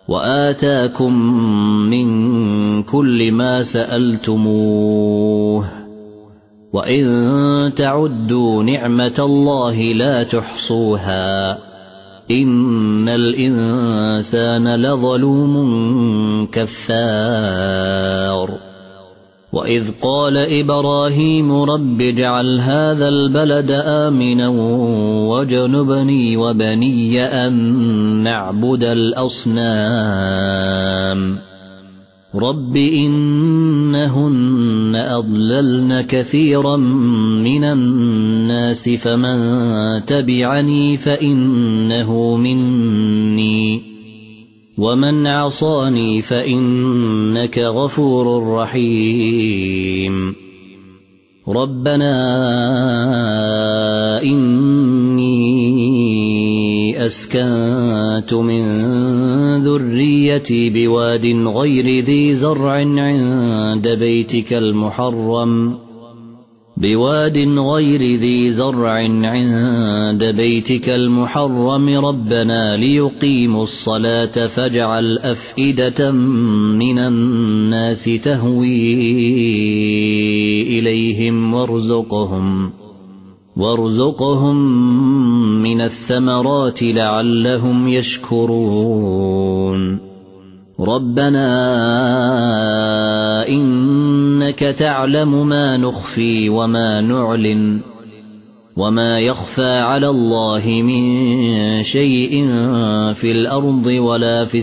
وآتاكم من كل ما سألتموه وإن تعدوا نعمة الله لا تحصوها إن الإنسان لظلوم كفار وإذ قال إبراهيم رب اجعل هذا البلد آمنا واجنبني وبني أن نعبد الأصنام رب إنهن أضللن كثيرا من الناس فمن تبعني فإنه مني ومن عصاني فإنك غفور رحيم ربنا إني أسكنت من ذريتي بواد غير ذي زرع عند بيتك المحرم ربنا ليقيموا الصلاة فاجعل أفئدة من الناس تهوي إليهم وارزقهم من الثمرات لعلهم يشكرون ربنا إنك تعلم ما نخفي وما نعلن وما يخفى على الله من شيء في الأرض ولا في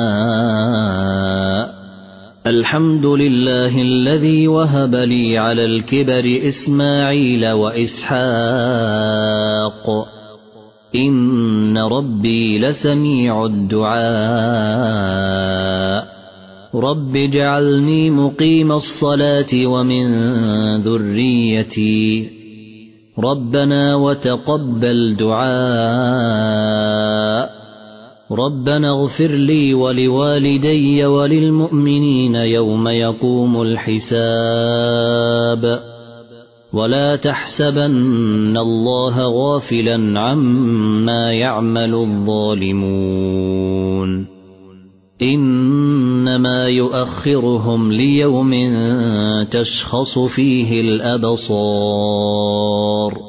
السماء الحمد لله الذي وهب لي على الكبر إسماعيل وإسحاق إن ربي لسميع الدعاء رب اجعلني مقيم الصلاة ومن ذريتي ربنا وتقبل دعاء ربنا اغفر لي ولوالدي وللمؤمنين يوم يقوم الحساب ولا تحسبن الله غافلا عما يعمل الظالمون إنما يؤخرهم ليوم تشخص فيه الأبصار